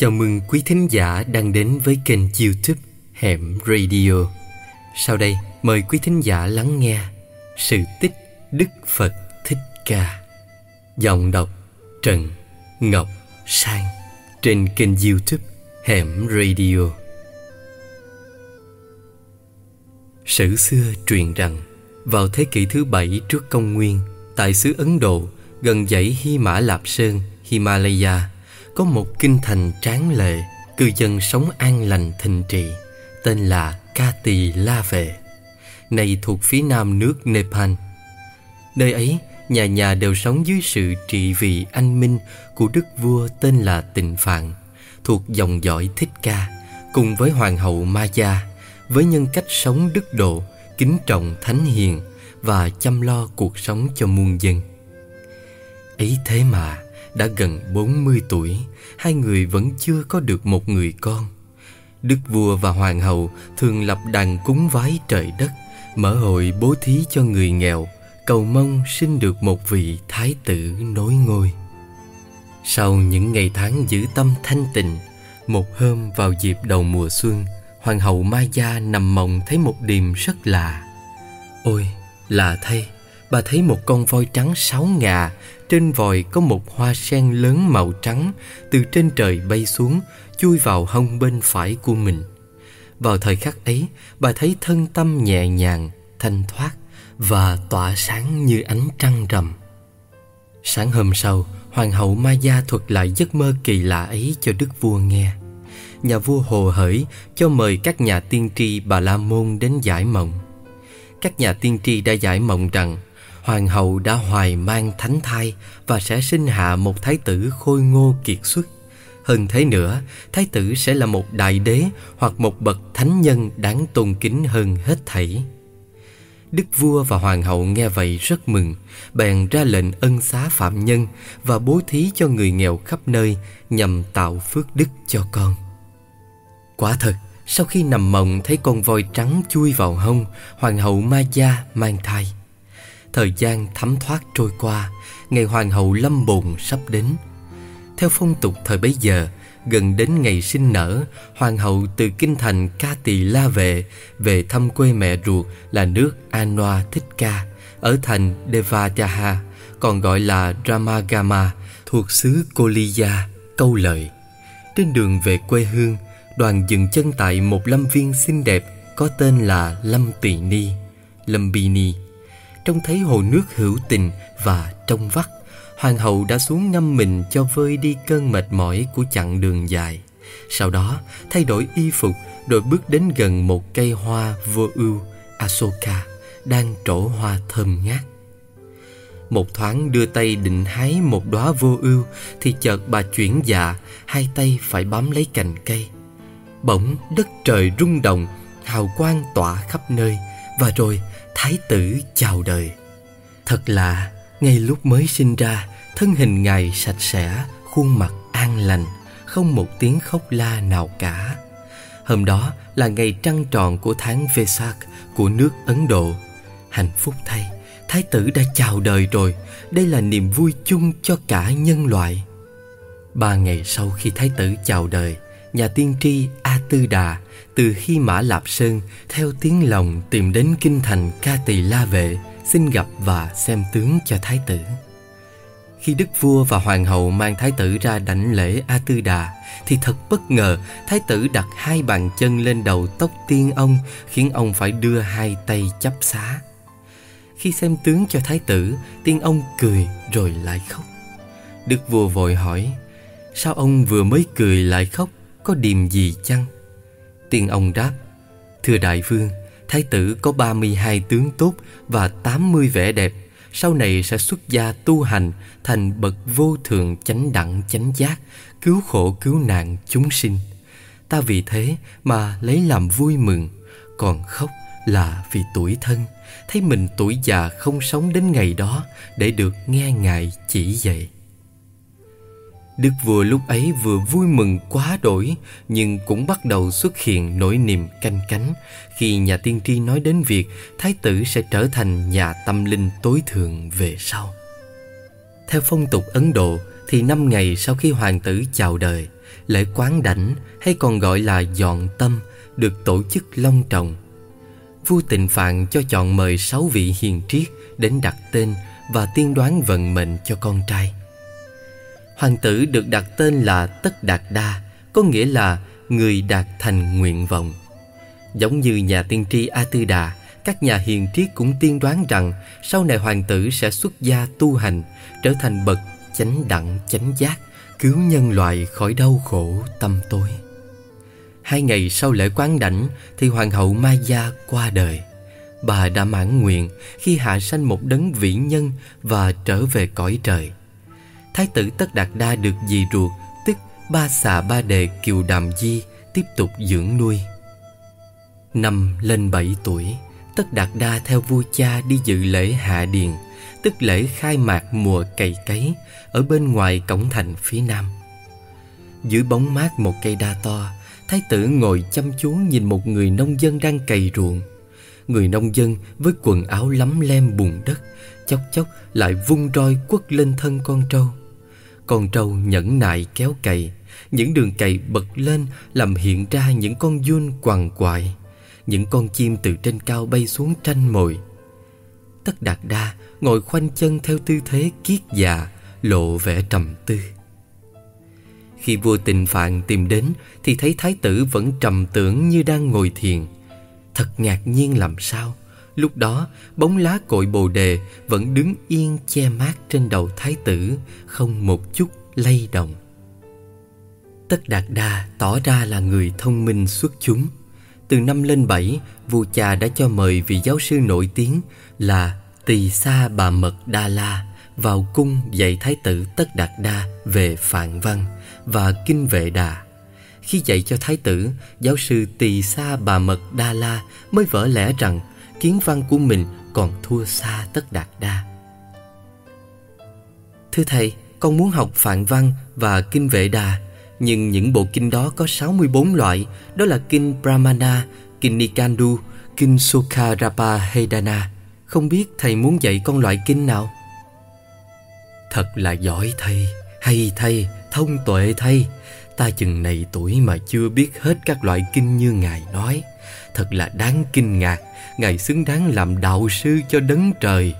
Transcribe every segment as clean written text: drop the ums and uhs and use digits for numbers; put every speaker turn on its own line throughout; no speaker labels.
Chào mừng quý thính giả đang đến với kênh YouTube Hẻm Radio. Sau đây mời quý thính giả lắng nghe sự tích Đức Phật Thích Ca, giọng đọc Trần Ngọc Sang, trên kênh YouTube Hẻm Radio. Sử xưa truyền rằng vào thế kỷ thứ 7 trước công nguyên, tại xứ Ấn Độ, gần dãy Hy Mã Lạp Sơn, Himalaya, có một kinh thành tráng lệ, cư dân sống an lành thịnh trị, tên là Ca Tỳ La Vệ, nay thuộc phía nam nước Nepal. Nơi ấy, nhà nhà đều sống dưới sự trị vì anh minh của đức vua tên là Tịnh Phạn, thuộc dòng dõi Thích Ca, cùng với hoàng hậu Maya, với nhân cách sống đức độ, kính trọng thánh hiền và chăm lo cuộc sống cho muôn dân. Ấy thế mà đã gần 40 tuổi, hai người vẫn chưa có được một người con. Đức vua và hoàng hậu thường lập đàn cúng vái trời đất, mở hội bố thí cho người nghèo, cầu mong sinh được một vị thái tử nối ngôi. Sau những ngày tháng giữ tâm thanh tịnh, một hôm vào dịp đầu mùa xuân, hoàng hậu Maya nằm mộng thấy một điềm rất lạ. Ôi, lạ thay! Bà thấy một con voi trắng 6 ngà, trên vòi có một hoa sen lớn màu trắng từ trên trời bay xuống, chui vào hông bên phải của mình. Vào thời khắc ấy, bà thấy thân tâm nhẹ nhàng, thanh thoát và tỏa sáng như ánh trăng rằm. Sáng hôm sau, hoàng hậu Maya thuật lại giấc mơ kỳ lạ ấy cho đức vua nghe. Nhà vua hồ hởi cho mời các nhà tiên tri Bà La Môn đến giải mộng. Các nhà tiên tri đã giải mộng rằng hoàng hậu đã hoài mang thánh thai và sẽ sinh hạ một thái tử khôi ngô kiệt xuất. Hơn thế nữa, thái tử sẽ là một đại đế hoặc một bậc thánh nhân đáng tôn kính hơn hết thảy. Đức vua và hoàng hậu nghe vậy rất mừng, bèn ra lệnh ân xá phạm nhân và bố thí cho người nghèo khắp nơi nhằm tạo phước đức cho con. Quả thật, sau khi nằm mộng thấy con voi trắng chui vào hông, hoàng hậu Maya mang thai. Thời gian thấm thoát trôi qua, ngày hoàng hậu lâm bồn sắp đến. Theo phong tục thời bấy giờ, gần đến ngày sinh nở, hoàng hậu từ kinh thành Ca Tỳ La Vệ về thăm quê mẹ ruột là nước Anoa Thích Ca ở thành Devadaha, còn gọi là Ramagama, thuộc xứ Koliya, Câu Lợi. Trên đường về quê hương, đoàn dừng chân tại một lâm viên xinh đẹp có tên là Lâm Tỳ Ni, Lumbini. Trông thấy hồ nước hữu tình và trong vắt, hoàng hậu đã xuống ngâm mình cho vơi đi cơn mệt mỏi của chặng đường dài. Sau đó thay đổi y phục rồi bước đến gần một cây hoa vô ưu Asoka đang trổ hoa thơm ngát. Một thoáng đưa tay định hái một đóa vô ưu thì chợt bà chuyển dạ, hai tay phải bám lấy cành cây. Bỗng đất trời rung động, hào quang tỏa khắp nơi, và rồi thái tử chào đời. Thật lạ, ngay lúc mới sinh ra, thân hình ngài sạch sẽ, khuôn mặt an lành, không một tiếng khóc la nào cả. Hôm đó là ngày trăng tròn của tháng Vesak của nước Ấn Độ. Hạnh phúc thay, thái tử đã chào đời rồi. Đây là niềm vui chung cho cả nhân loại. 3 ngày sau khi thái tử chào đời, nhà tiên tri A Tư Đà từ Hy Mã Lạp Sơn theo tiếng lòng tìm đến kinh thành Ca Tỳ La Vệ, xin gặp và xem tướng cho thái tử. Khi đức vua và hoàng hậu mang thái tử ra đảnh lễ A Tư Đà thì thật bất ngờ, thái tử đặt 2 bàn chân lên đầu tóc tiên ông, khiến ông phải đưa 2 tay chắp xá. Khi xem tướng cho thái tử, tiên ông cười rồi lại khóc. Đức vua vội hỏi: sao ông vừa mới cười lại khóc, có điềm gì chăng? Tiên ông đáp: thưa đại vương, thái tử có 32 tướng tốt và 80 vẻ đẹp, sau này sẽ xuất gia tu hành thành bậc vô thượng chánh đẳng chánh giác, cứu khổ cứu nạn chúng sinh. Ta vì thế mà lấy làm vui mừng, còn khóc là vì tủi thân, thấy mình tuổi già không sống đến ngày đó để được nghe ngài chỉ dạy. Đức vua lúc ấy vừa vui mừng quá đổi, nhưng cũng bắt đầu xuất hiện nỗi niềm canh cánh khi nhà tiên tri nói đến việc thái tử sẽ trở thành nhà tâm linh tối thượng về sau. Theo phong tục Ấn Độ thì 5 ngày sau khi hoàng tử chào đời, Lễ quán đảnh hay còn gọi là dọn tâm được tổ chức long trọng. Vua Tịnh Phạn cho chọn mời 6 vị hiền triết đến đặt tên và tiên đoán vận mệnh cho con trai. Hoàng tử được đặt tên là Tất Đạt Đa, có nghĩa là người đạt thành nguyện vọng. Giống như nhà tiên tri A Tư Đà, các nhà hiền triết cũng tiên đoán rằng sau này hoàng tử sẽ xuất gia tu hành, trở thành bậc chánh đẳng chánh giác, cứu nhân loại khỏi đau khổ tăm tối. 2 ngày sau lễ quán đảnh thì hoàng hậu Maya qua đời. Bà đã mãn nguyện khi hạ sanh một đấng vĩ nhân và trở về cõi trời. Thái tử Tất Đạt Đa được dì ruột, tức Ba Xà Ba Đề Kiều Đàm Di, tiếp tục dưỡng nuôi. Năm lên 7 tuổi, Tất Đạt Đa theo vua cha đi dự lễ hạ điền, tức lễ khai mạc mùa cày cấy, ở bên ngoài cổng thành phía nam. Dưới bóng mát một cây đa to, thái tử ngồi chăm chú nhìn một người nông dân đang cày ruộng. Người nông dân với quần áo lấm lem bùn đất, chốc chốc lại vung roi quất lên thân con trâu. Con trâu nhẫn nại kéo cày, những đường cày bật lên làm hiện ra những con giun quằn quại. Những con chim từ trên cao bay xuống tranh mồi. Tất Đạt Đa ngồi khoanh chân theo tư thế kiết già, lộ vẻ trầm tư. Khi vua Tịnh Phạn tìm đến thì thấy thái tử vẫn trầm tưởng như đang ngồi thiền. Thật ngạc nhiên làm sao, lúc đó bóng lá cội bồ đề vẫn đứng yên che mát trên đầu thái tử, không một chút lay động. Tất Đạt Đa tỏ ra là người thông minh xuất chúng. Từ năm lên 7, vua cha đã cho mời vị giáo sư nổi tiếng là Tỳ Sa Bà Mật Đa La vào cung dạy thái tử Tất Đạt Đa về Phạn văn và Kinh Vệ Đà. Khi dạy cho thái tử, giáo sư Tỳ Sa Bà Mật Đa La mới vỡ lẽ rằng kiến văn của mình còn thua xa Tất Đạt Đa. Thưa thầy, con muốn học Phạn văn và Kinh Vệ Đà, nhưng những bộ kinh đó có 64 loại, đó là kinh Brahmana, kinh Nikandu, kinh Sukarapahedana. Không biết thầy muốn dạy con loại kinh nào? Thật là giỏi thầy, hay thầy, thông tuệ thầy. Ta chừng này tuổi mà chưa biết hết các loại kinh như ngài nói. Thật là đáng kinh ngạc, ngài xứng đáng làm đạo sư cho đấng trời.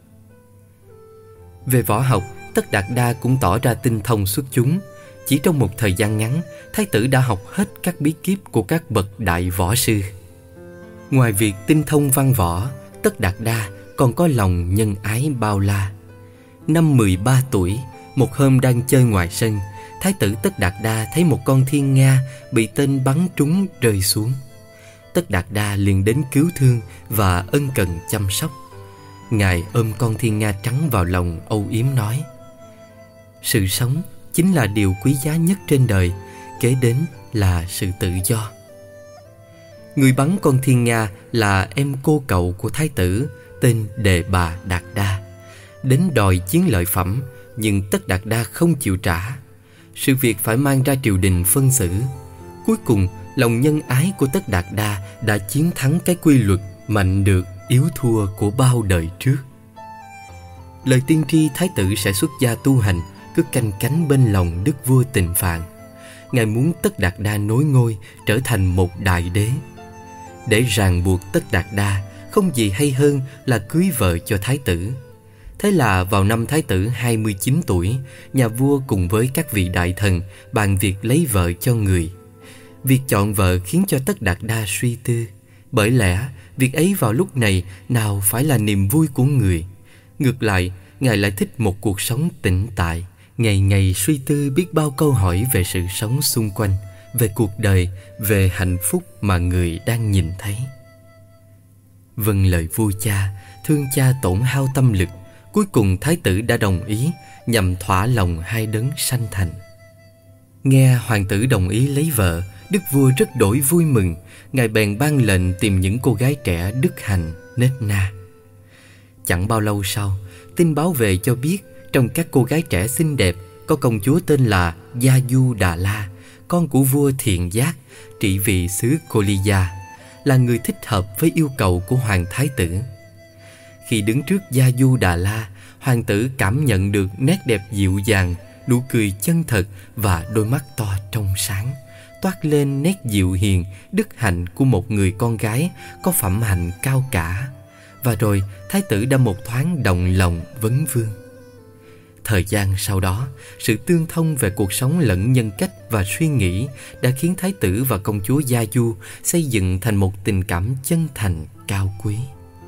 Về võ học, Tất Đạt Đa cũng tỏ ra tinh thông xuất chúng. Chỉ trong một thời gian ngắn, thái tử đã học hết các bí kíp của các bậc đại võ sư. Ngoài việc tinh thông văn võ, Tất Đạt Đa còn có lòng nhân ái bao la. Năm 13 tuổi, một hôm đang chơi ngoài sân, thái tử Tất Đạt Đa thấy một con thiên nga bị tên bắn trúng rơi xuống. Tất Đạt Đa liền đến cứu thương và ân cần chăm sóc. Ngài ôm con thiên nga trắng vào lòng âu yếm nói: sự sống chính là điều quý giá nhất trên đời, kế đến là sự tự do. Người bắn con thiên nga là em cô cậu của thái tử, tên Đề Bà Đạt Đa. Đến đòi chiến lợi phẩm, nhưng Tất Đạt Đa không chịu trả. Sự việc phải mang ra triều đình phân xử. Cuối cùng, lòng nhân ái của Tất Đạt Đa đã chiến thắng cái quy luật mạnh được yếu thua của bao đời trước. Lời tiên tri thái tử sẽ xuất gia tu hành cứ canh cánh bên lòng đức vua Tịnh Phạn. Ngài muốn Tất Đạt Đa nối ngôi, trở thành một đại đế. Để ràng buộc Tất Đạt Đa, không gì hay hơn là cưới vợ cho thái tử. Thế là vào năm thái tử 29 tuổi, nhà vua cùng với các vị đại thần bàn việc lấy vợ cho người. Việc chọn vợ khiến cho Tất Đạt Đa suy tư, bởi lẽ việc ấy vào lúc này nào phải là niềm vui của người. Ngược lại, ngài lại thích một cuộc sống tĩnh tại, ngày ngày suy tư biết bao câu hỏi về sự sống xung quanh, về cuộc đời, về hạnh phúc mà người đang nhìn thấy. Vâng lời vua cha, thương cha tổn hao tâm lực, cuối cùng thái tử đã đồng ý nhằm thỏa lòng hai đấng sanh thành. Nghe hoàng tử đồng ý lấy vợ, đức vua rất đổi vui mừng. Ngài bèn ban lệnh tìm những cô gái trẻ đức hạnh, nết na. Chẳng bao lâu sau, tin báo về cho biết trong các cô gái trẻ xinh đẹp có công chúa tên là Gia Du Đà La, con của vua Thiện Giác, trị vì xứ Koliya, là người thích hợp với yêu cầu của hoàng thái tử. Khi đứng trước Gia Du Đà La, hoàng tử cảm nhận được nét đẹp dịu dàng, nụ cười chân thật và đôi mắt to trong sáng, toát lên nét dịu hiền, đức hạnh của một người con gái có phẩm hạnh cao cả. Và rồi thái tử đã một thoáng động lòng vấn vương. Thời gian sau đó, sự tương thông về cuộc sống lẫn nhân cách và suy nghĩ đã khiến thái tử và công chúa Gia Du xây dựng thành một tình cảm chân thành cao quý.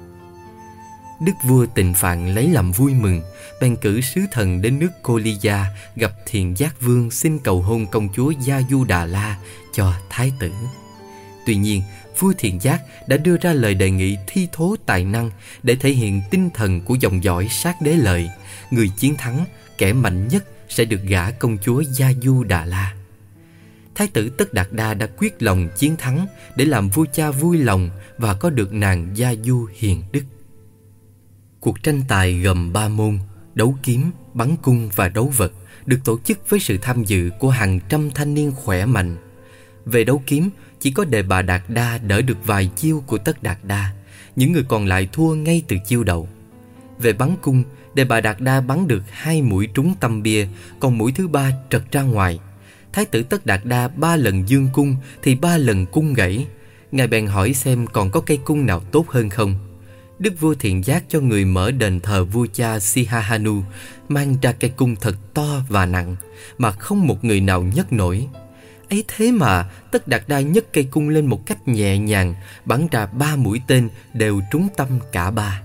Đức vua Tịnh Phạn lấy làm vui mừng, bèn cử sứ thần đến nước Cô Ly Gia gặp Thiện Giác Vương xin cầu hôn công chúa Gia Du Đà La cho thái tử. Tuy nhiên, vua Thiện Giác đã đưa ra lời đề nghị thi thố tài năng để thể hiện tinh thần của dòng dõi sát đế lợi. Người chiến thắng, kẻ mạnh nhất sẽ được gả công chúa Gia Du Đà La. Thái tử Tất Đạt Đa đã quyết lòng chiến thắng để làm vua cha vui lòng và có được nàng Gia Du hiền đức. Cuộc tranh tài gồm 3 môn: đấu kiếm, bắn cung và đấu vật, được tổ chức với sự tham dự của hàng trăm thanh niên khỏe mạnh. Về đấu kiếm, chỉ có Đề Bà Đạt Đa đỡ được vài chiêu của Tất Đạt Đa, những người còn lại thua ngay từ chiêu đầu. Về bắn cung, Đề Bà Đạt Đa bắn được 2 mũi trúng tăm bia, còn mũi thứ 3 trật ra ngoài. Thái tử Tất Đạt Đa 3 lần dương cung thì 3 lần cung gãy. Ngài bèn hỏi xem còn có cây cung nào tốt hơn không. Đức vua Thiện Giác cho người mở đền thờ vua cha Sihahanu, mang ra cây cung thật to và nặng mà không một người nào nhấc nổi. Ấy thế mà Tất Đạt Đa nhấc cây cung lên một cách nhẹ nhàng, bắn ra 3 mũi tên đều trúng tâm cả 3.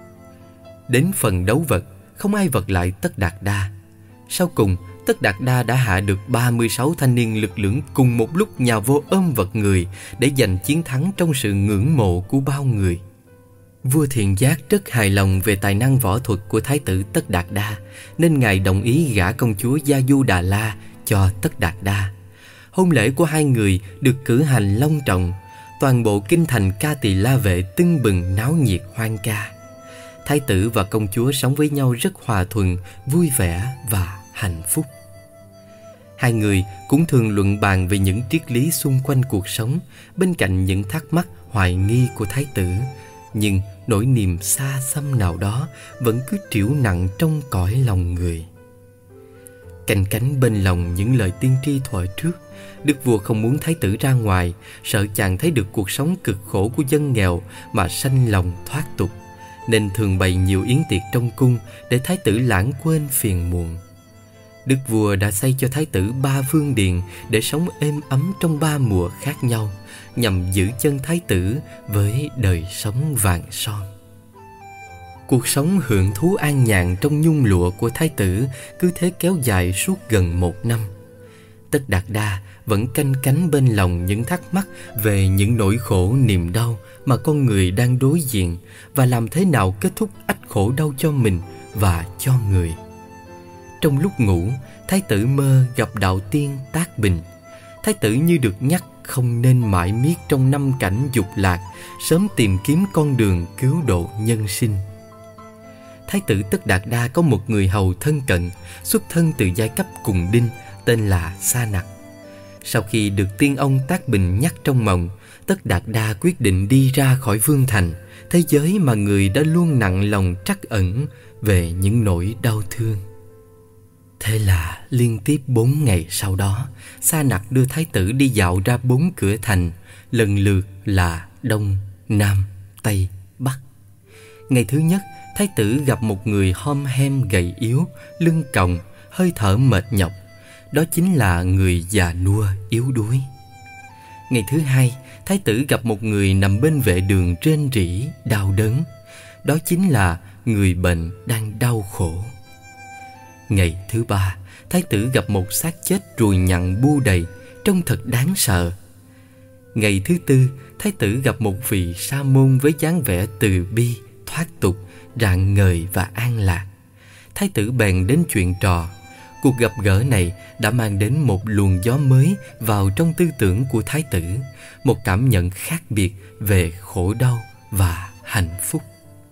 Đến phần đấu vật, không ai vật lại Tất Đạt Đa. Sau cùng, Tất Đạt Đa đã hạ được 36 thanh niên lực lưỡng cùng một lúc nhào vô ôm vật người để giành chiến thắng trong sự ngưỡng mộ của bao người. Vua Thiện Giác rất hài lòng về tài năng võ thuật của thái tử Tất Đạt Đa, nên ngài đồng ý gả công chúa Gia Du Đà La cho Tất Đạt Đa. Hôn lễ của hai người được cử hành long trọng, toàn bộ kinh thành Ca Tỳ La Vệ tưng bừng náo nhiệt hoan ca. Thái tử và công chúa sống với nhau rất hòa thuận, vui vẻ và hạnh phúc. Hai người cũng thường luận bàn về những triết lý xung quanh cuộc sống, bên cạnh những thắc mắc hoài nghi của thái tử. Nhưng nỗi niềm xa xăm nào đó vẫn cứ trĩu nặng trong cõi lòng người. Canh cánh bên lòng những lời tiên tri thuở trước, đức vua không muốn thái tử ra ngoài, sợ chàng thấy được cuộc sống cực khổ của dân nghèo mà sanh lòng thoát tục, nên thường bày nhiều yến tiệc trong cung để thái tử lãng quên phiền muộn. Đức vua đã xây cho thái tử 3 vương điện để sống êm ấm trong 3 mùa khác nhau, nhằm giữ chân thái tử với đời sống vàng son. Cuộc sống hưởng thú an nhàn trong nhung lụa của thái tử cứ thế kéo dài suốt gần 1 năm. Tất Đạt Đa vẫn canh cánh bên lòng những thắc mắc về những nỗi khổ niềm đau mà con người đang đối diện, và làm thế nào kết thúc ách khổ đau cho mình và cho người. Trong lúc ngủ, thái tử mơ gặp đạo tiên Tác Bình. Thái tử như được nhắc không nên mãi miết trong 5 cảnh dục lạc, sớm tìm kiếm con đường cứu độ nhân sinh. Thái tử Tất Đạt Đa có một người hầu thân cận, xuất thân từ giai cấp cùng đinh, tên là Sa Nặc. Sau khi được tiên ông Tác Bình nhắc trong mộng, Tất Đạt Đa quyết định đi ra khỏi vương thành, thế giới mà người đã luôn nặng lòng trắc ẩn về những nỗi đau thương. Thế là liên tiếp 4 ngày sau đó, Sa Nặc đưa thái tử đi dạo ra 4 cửa thành, lần lượt là Đông, Nam, Tây, Bắc. Ngày thứ nhất, thái tử gặp một người hom hem gầy yếu, lưng còng, hơi thở mệt nhọc. Đó chính là người già nua yếu đuối. Ngày thứ hai, thái tử gặp một người nằm bên vệ đường rên rỉ, đau đớn. Đó chính là người bệnh đang đau khổ. Ngày thứ ba, thái tử gặp một xác chết ruồi nhặn bu đầy, trông thật đáng sợ. Ngày thứ tư, thái tử gặp một vị sa môn với dáng vẻ từ bi, thoát tục, rạng ngời và an lạc. Thái tử bèn đến chuyện trò. Cuộc gặp gỡ này đã mang đến một luồng gió mới vào trong tư tưởng của thái tử, một cảm nhận khác biệt về khổ đau và hạnh phúc.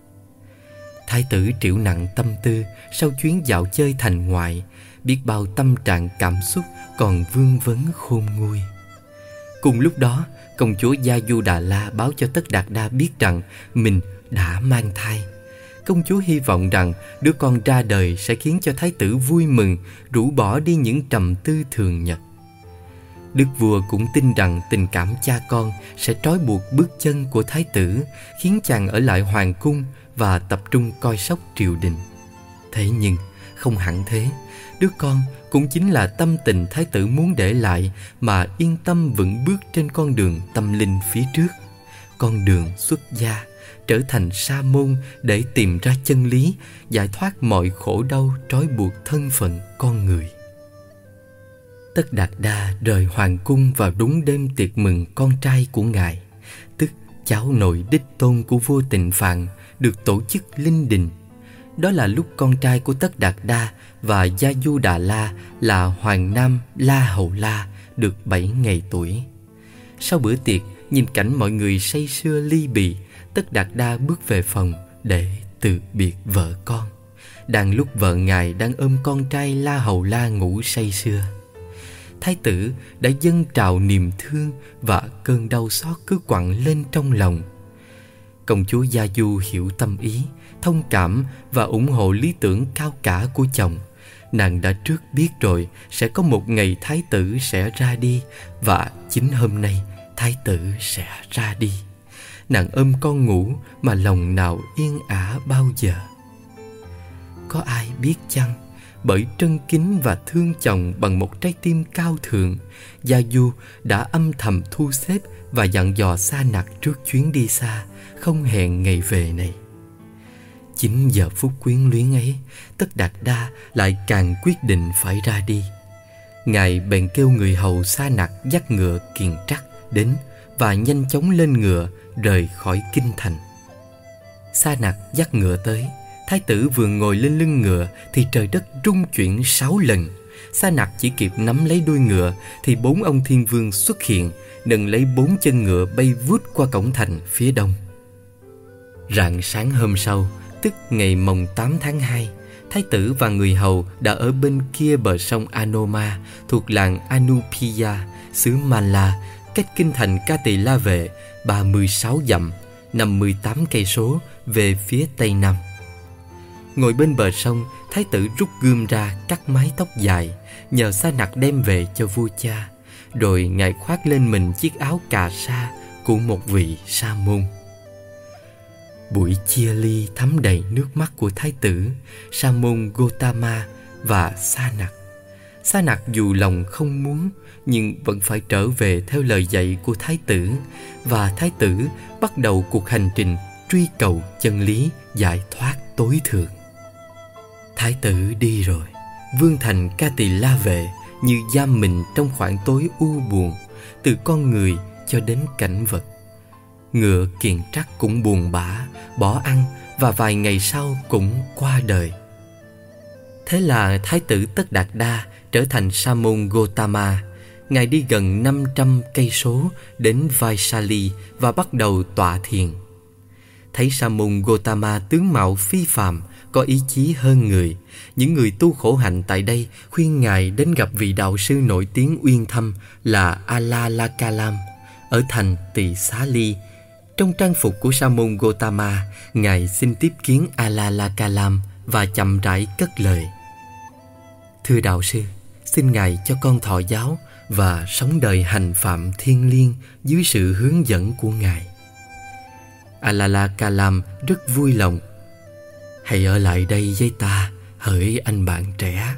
Thái tử trĩu nặng tâm tư sau chuyến dạo chơi thành ngoại, biết bao tâm trạng cảm xúc còn vương vấn khôn nguôi. Cùng lúc đó, công chúa Gia Du Đà La báo cho Tất Đạt Đa biết rằng mình đã mang thai. công chúa hy vọng rằng đứa con ra đời sẽ khiến cho thái tử vui mừng, rũ bỏ đi những trầm tư thường nhật. Đức vua cũng tin rằng tình cảm cha con sẽ trói buộc bước chân của thái tử, khiến chàng ở lại hoàng cung và tập trung coi sóc triều đình. Thế nhưng không hẳn thế, đứa con cũng chính là tâm tình thái tử muốn để lại mà yên tâm vững bước trên con đường tâm linh phía trước, con đường xuất gia, trở thành sa môn để tìm ra chân lý, giải thoát mọi khổ đau trói buộc thân phận con người. Tất Đạt Đa rời hoàng cung vào đúng đêm tiệc mừng con trai của ngài, tức cháu nội đích tôn của vua Tịnh Phạn, được tổ chức linh đình. Đó là lúc con trai của Tất Đạt Đa và Gia Du Đà La là Hoàng Nam La Hầu La được 7 ngày tuổi. Sau bữa tiệc, nhìn cảnh mọi người say sưa ly bì, Tất Đạt Đa bước về phòng để từ biệt vợ con. Đang lúc vợ ngài đang ôm con trai La Hầu La ngủ say sưa, thái tử đã dâng trào niềm thương và cơn đau xót cứ quặn lên trong lòng. Công chúa Gia Du hiểu tâm ý, thông cảm và ủng hộ lý tưởng cao cả của chồng. Nàng đã trước biết rồi sẽ có một ngày thái tử sẽ ra đi, và chính hôm nay thái tử sẽ ra đi. Nàng ôm con ngủ mà lòng nào yên ả bao giờ. Có ai biết chăng, bởi trân kính và thương chồng bằng một trái tim cao thượng, Gia Du đã âm thầm thu xếp và dặn dò Sa Nặc trước chuyến đi xa, không hẹn ngày về này. Chính giờ phút quyến luyến ấy, Tất Đạt Đa lại càng quyết định phải ra đi. Ngài bèn kêu người hầu Sa Nặc dắt ngựa Kiền Trắc đến và nhanh chóng lên ngựa rời khỏi kinh thành. Sa Nặc dắt ngựa tới, thái tử vừa ngồi lên lưng ngựa thì trời đất rung chuyển 6 lần. Sa Nặc chỉ kịp nắm lấy đuôi ngựa thì 4 ông thiên vương xuất hiện, nâng lấy 4 chân ngựa bay vút qua cổng thành phía đông. Rạng sáng hôm sau, tức ngày mồng 8 tháng 2, thái tử và người hầu đã ở bên kia bờ sông Anoma, thuộc làng Anupiya, xứ Mala, cách kinh thành Ca Tỳ La Vệ 36 dặm, 58 cây số về phía tây nam. Ngồi bên bờ sông, thái tử rút gươm ra cắt mái tóc dài, nhờ Sa Nặc đem về cho vua cha. Rồi ngài khoác lên mình chiếc áo cà sa của một vị sa môn. Buổi chia ly thấm đầy nước mắt của thái tử, sa môn Gotama và Sa Nặc. Sa Nặc dù lòng không muốn nhưng vẫn phải trở về theo lời dạy của thái tử, và thái tử bắt đầu cuộc hành trình truy cầu chân lý giải thoát tối thượng. Thái tử đi rồi, vương thành Ca Tỳ La Vệ như giam mình trong khoảng tối u buồn, từ con người cho đến cảnh vật. Ngựa Kiền Trắc cũng buồn bã, bỏ ăn và vài ngày sau cũng qua đời. Thế là thái tử Tất Đạt Đa trở thành sa môn Gotama. Ngài đi gần 500 cây số đến Vaishali và bắt đầu tọa thiền. Thấy sa môn Gotama tướng mạo phi phàm, có ý chí hơn người, những người tu khổ hạnh tại đây khuyên ngài đến gặp vị đạo sư nổi tiếng uyên thâm là Alalakalam ở thành Tỳ Xá Ly. Trong trang phục của sa môn Gotama, ngài xin tiếp kiến Alalakalam và chậm rãi cất lời: "Thưa đạo sư, xin ngài cho con thọ giáo và sống đời hành phạm thiêng liêng dưới sự hướng dẫn của ngài." Alalakalam rất vui lòng: "Hãy ở lại đây với ta, hỡi anh bạn trẻ."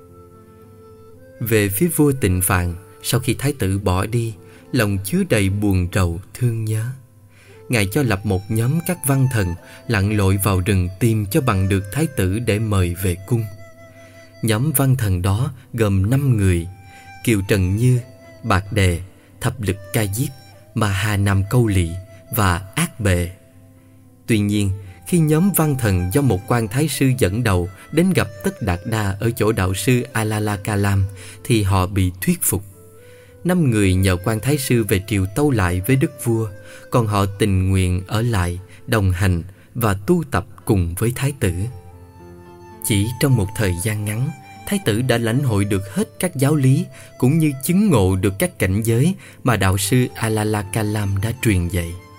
Về phía vua Tịnh Phạn, sau khi thái tử bỏ đi, lòng chứa đầy buồn rầu thương nhớ. Ngài cho lập một nhóm các văn thần lặn lội vào rừng tìm cho bằng được thái tử để mời về cung. Nhóm văn thần đó gồm 5 người: Kiều Trần Như, Bạc Đề, Thập Lực Ca Diếp, Mà Hà Nam Câu Lị và Ác Bệ. Tuy nhiên, khi nhóm văn thần do một quan thái sư dẫn đầu đến gặp Tất Đạt Đa ở chỗ đạo sư Alalakalam thì họ bị thuyết phục. 5 người nhờ quan thái sư về triều tâu lại với đức vua, còn họ tình nguyện ở lại, đồng hành và tu tập cùng với thái tử. Chỉ trong một thời gian ngắn, thái tử đã lãnh hội được hết các giáo lý cũng như chứng ngộ được các cảnh giới mà đạo sư Alalakalam đã truyền dạy.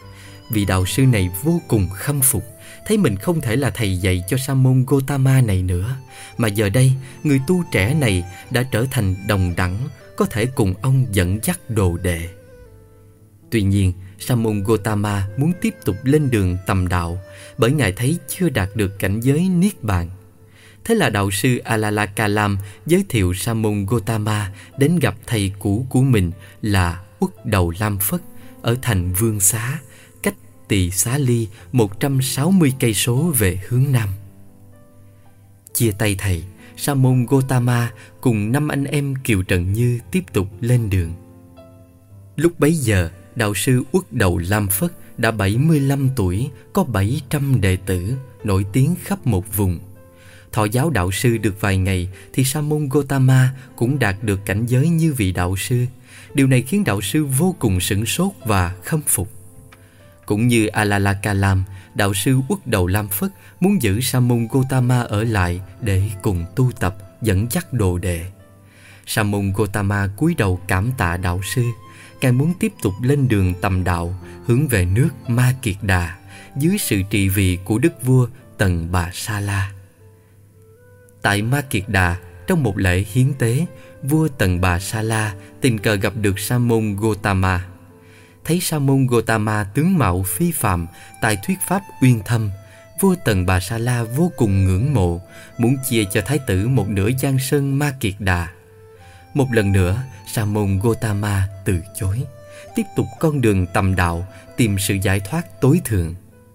Vị đạo sư này vô cùng khâm phục, thấy mình không thể là thầy dạy cho Sa môn Gotama này nữa, mà giờ đây người tu trẻ này đã trở thành đồng đẳng, có thể cùng ông dẫn dắt đồ đệ. Tuy nhiên, Sa môn Gotama muốn tiếp tục lên đường tầm đạo, bởi ngài thấy chưa đạt được cảnh giới niết bàn. Thế là đạo sư Alalakalam giới thiệu Sa môn Gotama đến gặp thầy cũ của mình là Uất Đầu Lam Phất ở thành Vương Xá, cách Tỳ Xá Ly 160 cây số về hướng nam. Chia tay thầy, Sa môn Gotama cùng 5 anh em Kiều Trần Như tiếp tục lên đường. Lúc bấy giờ, đạo sư Uất Đầu Lam Phất đã 75 tuổi, có 700 đệ tử, nổi tiếng khắp một vùng. Thọ giáo đạo sư được vài ngày thì Sa môn Gotama cũng đạt được cảnh giới như vị đạo sư. Điều này khiến đạo sư vô cùng sửng sốt và khâm phục. Cũng như Alalakalam, đạo sư Uất Đầu Lam Phất muốn giữ Sa môn Gotama ở lại để cùng tu tập, dẫn dắt đồ đệ. Sa môn Gotama cúi đầu cảm tạ đạo sư. Ngài muốn tiếp tục lên đường tầm đạo, hướng về nước Ma Kiệt Đà, dưới sự trị vì của đức vua Tần Bà Sa La. Tại Ma Kiệt Đà, trong một lễ hiến tế, vua Tần Bà Sa La tình cờ gặp được Sa môn Gotama. Thấy Sa môn Gotama tướng mạo phi phàm, tài thuyết pháp uyên thâm, vua Tần Bà Sa La vô cùng ngưỡng mộ, muốn chia cho thái tử một nửa giang sơn Ma Kiệt Đà. Một lần nữa, Sa môn Gotama từ chối, tiếp tục con đường tầm đạo, tìm sự giải thoát tối thượng.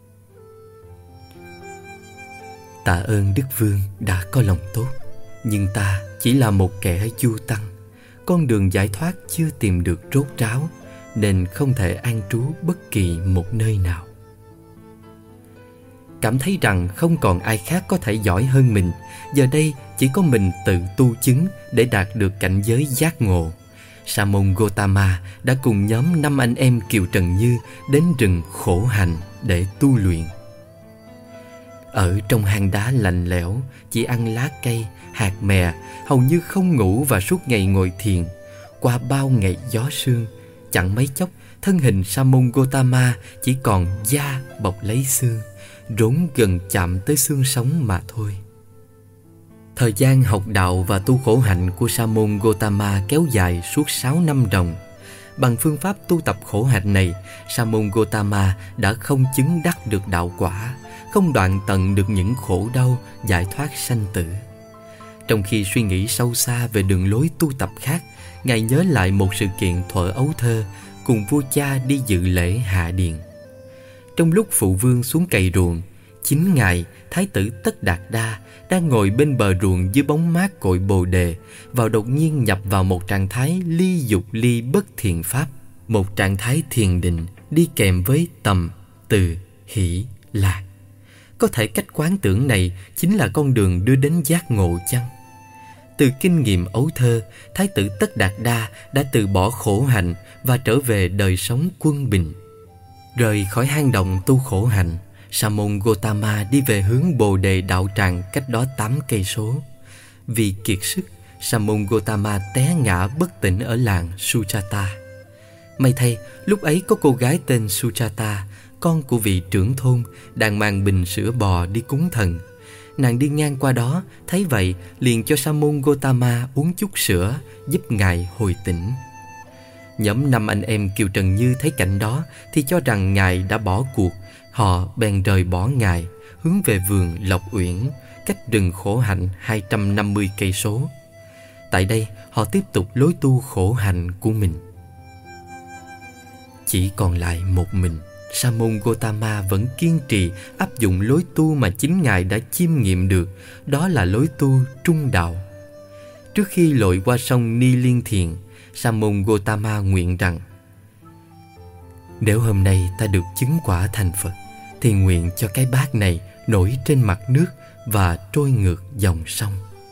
Tạ ơn Đức Vương đã có lòng tốt, nhưng ta chỉ là một kẻ du tăng. Con đường giải thoát chưa tìm được rốt ráo, nên không thể an trú bất kỳ một nơi nào. Cảm thấy rằng không còn ai khác có thể giỏi hơn mình, giờ đây chỉ có mình tự tu chứng để đạt được cảnh giới giác ngộ. Sa môn Gotama đã cùng nhóm 5 anh em Kiều Trần Như đến rừng Khổ Hành để tu luyện. Ở trong hang đá lạnh lẽo, chỉ ăn lá cây, hạt mè, hầu như không ngủ và suốt ngày ngồi thiền. Qua bao ngày gió sương, chẳng mấy chốc thân hình Sa môn Gotama chỉ còn da bọc lấy xương, rốn gần chạm tới xương sống mà thôi. Thời gian học đạo và tu khổ hạnh của Sa môn Gotama kéo dài suốt 6 năm ròng. Bằng phương pháp tu tập khổ hạnh này, Sa môn Gotama đã không chứng đắc được đạo quả, không đoạn tận được những khổ đau, giải thoát sanh tử. Trong khi suy nghĩ sâu xa về đường lối tu tập khác, Ngài nhớ lại một sự kiện thuở ấu thơ, cùng vua cha đi dự lễ hạ điền. Trong lúc phụ vương xuống cày ruộng, chính Ngài, Thái tử Tất Đạt Đa, đang ngồi bên bờ ruộng dưới bóng mát cội Bồ Đề, và đột nhiên nhập vào một trạng thái ly dục ly bất thiện pháp, một trạng thái thiền định đi kèm với tầm, từ, hỷ, lạc. Có thể cách quán tưởng này chính là con đường đưa đến giác ngộ chăng? Từ kinh nghiệm ấu thơ, Thái tử Tất Đạt Đa đã từ bỏ khổ hạnh và trở về đời sống quân bình. Rời khỏi hang động tu khổ hạnh, Sa môn Gotama đi về hướng Bồ Đề đạo tràng cách đó 8 cây số. Vì kiệt sức, Sa môn Gotama té ngã bất tỉnh ở làng Suchata. May thay, lúc ấy có cô gái tên Suchata, con của vị trưởng thôn, đang mang bình sữa bò đi cúng thần. Nàng đi ngang qua đó, thấy vậy liền cho Sa môn Gotama uống chút sữa, giúp ngài hồi tỉnh. Nhóm 5 anh em Kiều Trần Như thấy cảnh đó thì cho rằng ngài đã bỏ cuộc. Họ bèn rời bỏ ngài, hướng về vườn Lộc Uyển, cách rừng khổ hạnh 250 cây số. Tại đây, họ tiếp tục lối tu khổ hạnh của mình. Chỉ còn lại một mình, Sa môn Gotama vẫn kiên trì áp dụng lối tu mà chính ngài đã chiêm nghiệm được, đó là lối tu trung đạo. Trước khi lội qua sông Ni Liên Thiền, Sa môn Gotama nguyện rằng: nếu hôm nay ta được chứng quả thành Phật, thì nguyện cho cái bát này nổi trên mặt nước và trôi ngược dòng sông.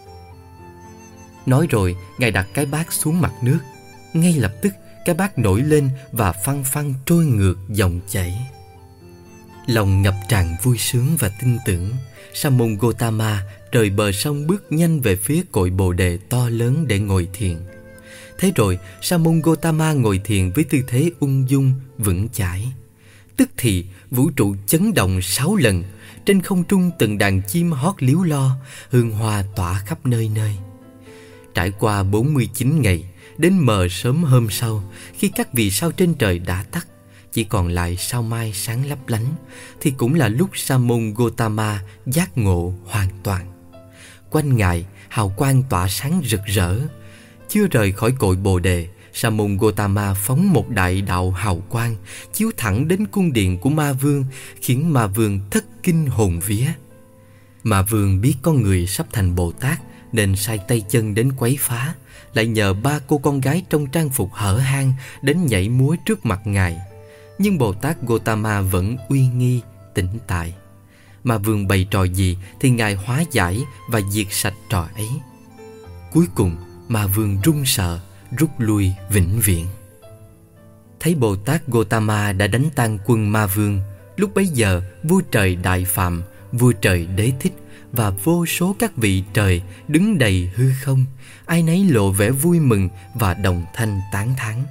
Nói rồi, ngài đặt cái bát xuống mặt nước. Ngay lập tức, cái bát nổi lên và phăng phăng trôi ngược dòng chảy. Lòng ngập tràn vui sướng và tin tưởng, Sa môn Gotama rời bờ sông bước nhanh về phía cội Bồ Đề to lớn để ngồi thiền. Thế rồi, Sa môn Gotama ngồi thiền với tư thế ung dung, vững chãi. Tức thì vũ trụ chấn động 6 lần, trên không trung từng đàn chim hót líu lo, hương hoa tỏa khắp nơi nơi. Trải qua 49 ngày, đến mờ sớm hôm sau, khi các vì sao trên trời đã tắt, chỉ còn lại sao mai sáng lấp lánh, thì cũng là lúc Sa môn Gotama giác ngộ hoàn toàn. Quanh ngài hào quang tỏa sáng rực rỡ. Chưa rời khỏi cội Bồ đề, Sa môn Gotama phóng một đại đạo hào quang chiếu thẳng đến cung điện của Ma Vương, khiến Ma Vương thất kinh hồn vía. Ma Vương biết con người sắp thành Bồ Tát nên sai tay chân đến quấy phá, lại nhờ 3 cô con gái trong trang phục hở hang đến nhảy múa trước mặt ngài. Nhưng Bồ Tát Gotama vẫn uy nghi, tĩnh tại. Ma Vương bày trò gì thì ngài hóa giải và diệt sạch trò ấy. Cuối cùng Ma Vương run sợ, rút lui vĩnh viễn. Thấy Bồ Tát Gotama đã đánh tan quân Ma Vương, lúc bấy giờ vua trời Đại Phạm, vua trời Đế Thích và vô số các vị trời đứng đầy hư không, ai nấy lộ vẻ vui mừng và đồng thanh tán thán.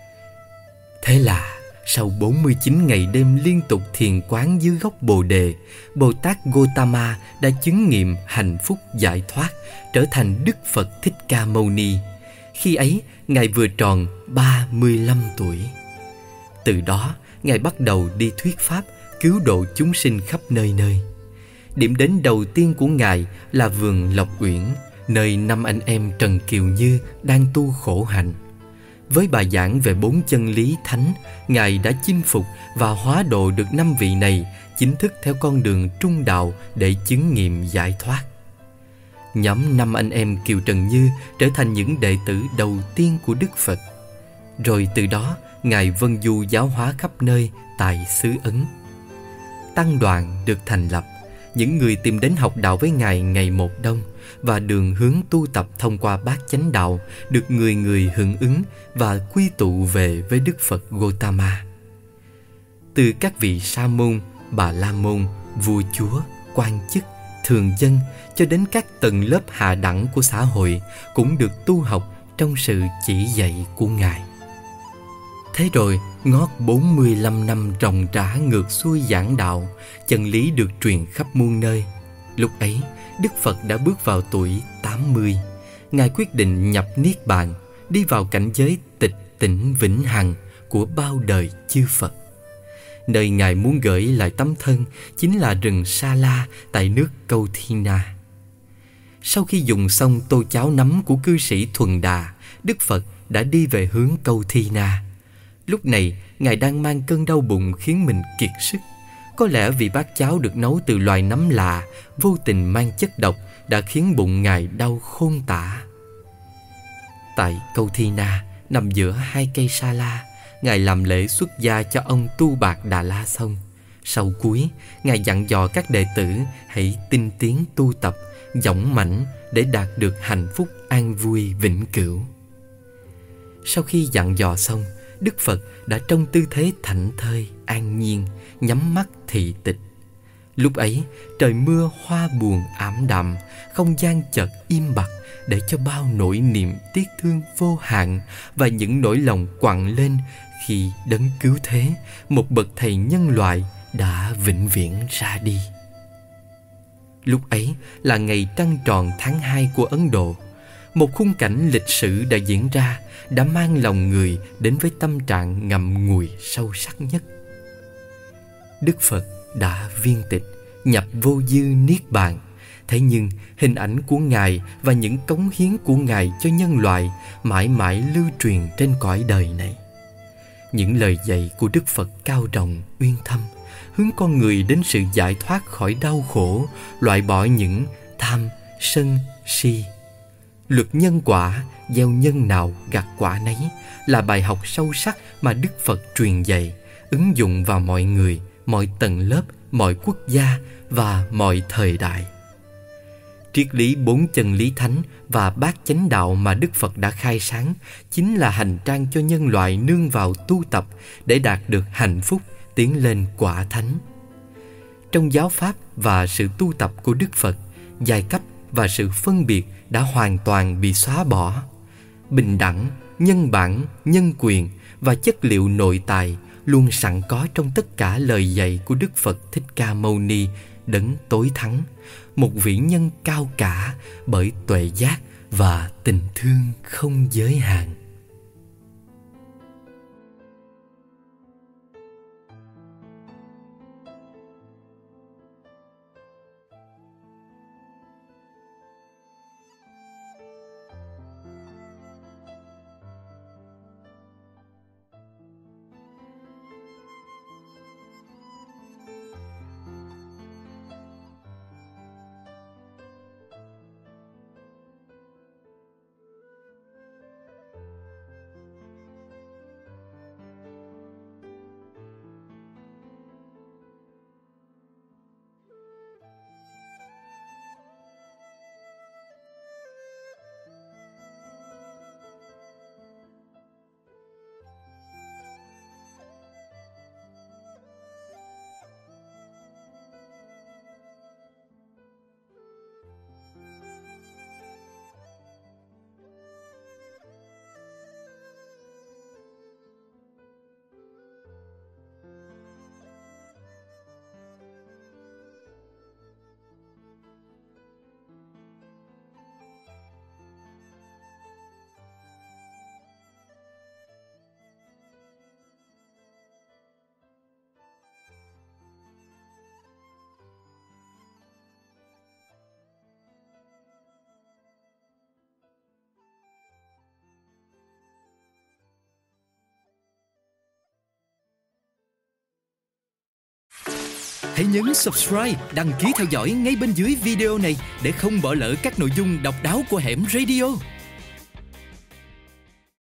Thế là sau 49 ngày đêm liên tục thiền quán dưới gốc Bồ đề, Bồ Tát Gotama đã chứng nghiệm hạnh phúc giải thoát, trở thành Đức Phật Thích Ca Mâu Ni. Khi ấy, ngài vừa tròn 35 tuổi. Từ đó, ngài bắt đầu đi thuyết pháp, cứu độ chúng sinh khắp nơi nơi. Điểm đến đầu tiên của ngài là vườn Lộc Uyển, nơi 5 anh em Trần Kiều Như đang tu khổ hạnh. Với bài giảng về 4 chân lý thánh, ngài đã chinh phục và hóa độ được 5 vị này, chính thức theo con đường trung đạo để chứng nghiệm giải thoát. Nhóm 5 anh em Kiều Trần Như trở thành những đệ tử đầu tiên của Đức Phật. Rồi từ đó, ngài vân du giáo hóa khắp nơi tại xứ Ấn. Tăng đoàn được thành lập, những người tìm đến học đạo với ngài ngày một đông, và đường hướng tu tập thông qua bát chánh đạo được người người hưởng ứng và quy tụ về với Đức Phật Gotama. Từ các vị sa môn, bà la môn, vua chúa, quan chức, thường dân cho đến các tầng lớp hạ đẳng của xã hội cũng được tu học trong sự chỉ dạy của ngài. Thế rồi, ngót 45 năm ròng rã ngược xuôi giảng đạo, chân lý được truyền khắp muôn nơi. Lúc ấy, Đức Phật đã bước vào tuổi 80. Ngài quyết định nhập Niết Bàn, đi vào cảnh giới tịch tỉnh vĩnh hằng của bao đời chư Phật. Nơi ngài muốn gửi lại tấm thân chính là rừng Sa La tại nước Câu Thi Na. Sau khi dùng xong tô cháo nấm của cư sĩ Thuần Đà, Đức Phật đã đi về hướng Câu Thi Na. Lúc này, ngài đang mang cơn đau bụng khiến mình kiệt sức. Có lẽ vì bát cháo được nấu từ loài nấm lạ, vô tình mang chất độc, đã khiến bụng ngài đau khôn tả. Tại Câu Thi Na, nằm giữa 2 cây sa la, ngài làm lễ xuất gia cho ông Tu Bạc Đà La xong. Sau cuối, ngài dặn dò các đệ tử hãy tinh tiến tu tập, dũng mãnh để đạt được hạnh phúc an vui vĩnh cửu. Sau khi dặn dò xong, Đức Phật đã trong tư thế thảnh thơi, an nhiên, nhắm mắt thị tịch. Lúc ấy, trời mưa hoa buồn ảm đạm, không gian chợt im bặt, để cho bao nỗi niềm tiếc thương vô hạn và những nỗi lòng quặn lên khi đấng cứu thế, một bậc thầy nhân loại, đã vĩnh viễn ra đi. Lúc ấy là ngày trăng tròn tháng 2 của Ấn Độ. Một khung cảnh lịch sử đã diễn ra, đã mang lòng người đến với tâm trạng ngậm ngùi sâu sắc nhất. Đức Phật đã viên tịch, nhập vô dư niết bàn. Thế nhưng hình ảnh của ngài và những cống hiến của ngài cho nhân loại mãi mãi lưu truyền trên cõi đời này. Những lời dạy của Đức Phật cao rộng, uyên thâm, hướng con người đến sự giải thoát khỏi đau khổ, loại bỏ những tham, sân, si. Luật nhân quả, gieo nhân nào gặt quả nấy là bài học sâu sắc mà Đức Phật truyền dạy, ứng dụng vào mọi người, mọi tầng lớp, mọi quốc gia và mọi thời đại. Triết lý 4 chân lý thánh và bát chánh đạo mà Đức Phật đã khai sáng chính là hành trang cho nhân loại nương vào tu tập để đạt được hạnh phúc, tiến lên quả thánh. Trong giáo pháp và sự tu tập của Đức Phật, giai cấp và sự phân biệt đã hoàn toàn bị xóa bỏ. Bình đẳng, nhân bản, nhân quyền và chất liệu nội tại luôn sẵn có trong tất cả lời dạy của Đức Phật Thích Ca Mâu Ni, đấng tối thắng, một vĩ nhân cao cả bởi tuệ giác và tình thương không giới hạn.
Hãy nhấn subscribe, đăng ký theo dõi ngay bên dưới video này để không bỏ lỡ các nội dung độc đáo của Hẻm Radio.